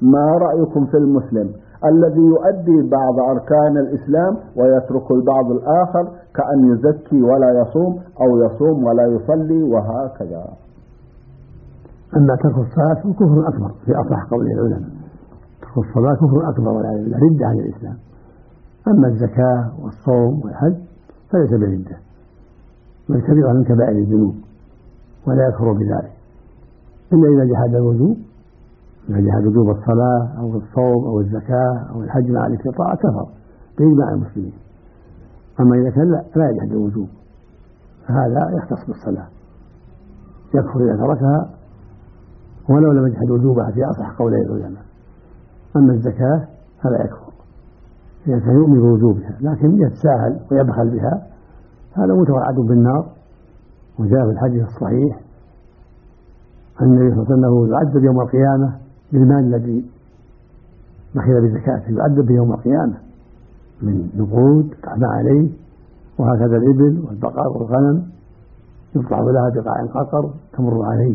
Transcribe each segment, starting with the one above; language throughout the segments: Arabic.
ما رأيكم في المسلم الذي يؤدي بعض أركان الإسلام ويترك البعض الآخر، كأن يزكي ولا يصوم أو يصوم ولا يصلي وهكذا؟ أما ترك الصلاة كفر أكبر في أصح قول العلماء، ترك الصلاة كفر أكبر والعياذ بالله، ردة عن الإسلام. أما الزكاة والصوم والحج فليس بردة، بل كبيرة من كبائر الذنوب ولا يكفر بذلك إلا إذا جحد الوجوب، إذا جحد وجوب الصلاة أو الصوم أو الزكاة أو الحج مع الاستطاعة كفر بإجماع المسلمين. أما إذا كان لا يجحد الوجوب فهذا يختص بالصلاة، يكفر إذا تركها ولو لم يجحد وجوبها في أصح قولي العلماء. أما الزكاة فلا يكفر إذا كان يؤمن بوجوبها لكن يتساهل ويبخل بها، هذا متوعد بالنار. وجاء في الحديث الصحيح أن النبي صلى الله عليه وسلم يعذب يوم القيامة بالمال الذي بخل بزكاته، يعذب يوم القيامة من نقود تحمى عليه، وهكذا الإبل والبقر والغنم يقطع لها بقاع قطر تمر عليه،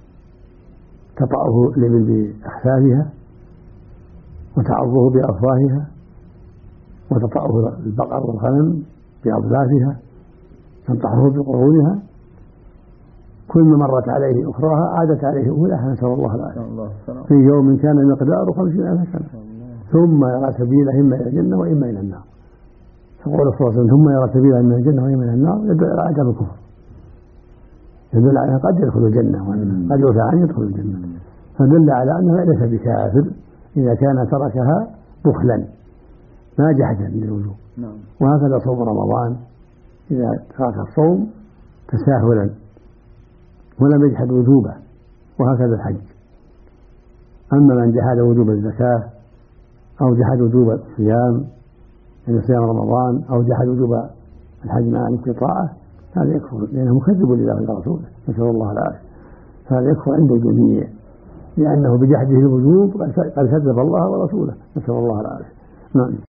تطأه الإبل بأحفادها وتعضه بأفواهها، وتطأه البقر والغنم بأضلافها، تنطحه بقرونها، كل ما مرت عليه أخراها عادت عليه أولها، نسأل الله العافية، في يوم كان مقداره 50,000 سنة، ثم يرى سبيله إما إلى الجنة وإما إلى النار. فقول صلى الله عليه وسلم ثم يرى سبيله إما إلى الجنة وإما إلى النار، يدل على عدم الكفر، يدل على قد يدخل الجنة وقد يعفى عنه يدخل الجنة، فدل على أنه ليس بكافر إذا كان تركها بخلا ما جحدا للوجوب. وهكذا صوم رمضان إذا ترك الصوم تساهلا ولم يجحد وجوبه، وهكذا الحج. أما من جحد وجوب الزكاة أو جحد وجوب الصيام يعني صيام رمضان أو جحد وجوب الحج مع الاستطاعة، هذا يكفر لأنه مكذب لله ورسوله، نسأل الله العافية. هذا يكفر عند الجميع لأنه بجحده الوجوب قد كذب الله ورسوله، نسأل الله العافية. نعم.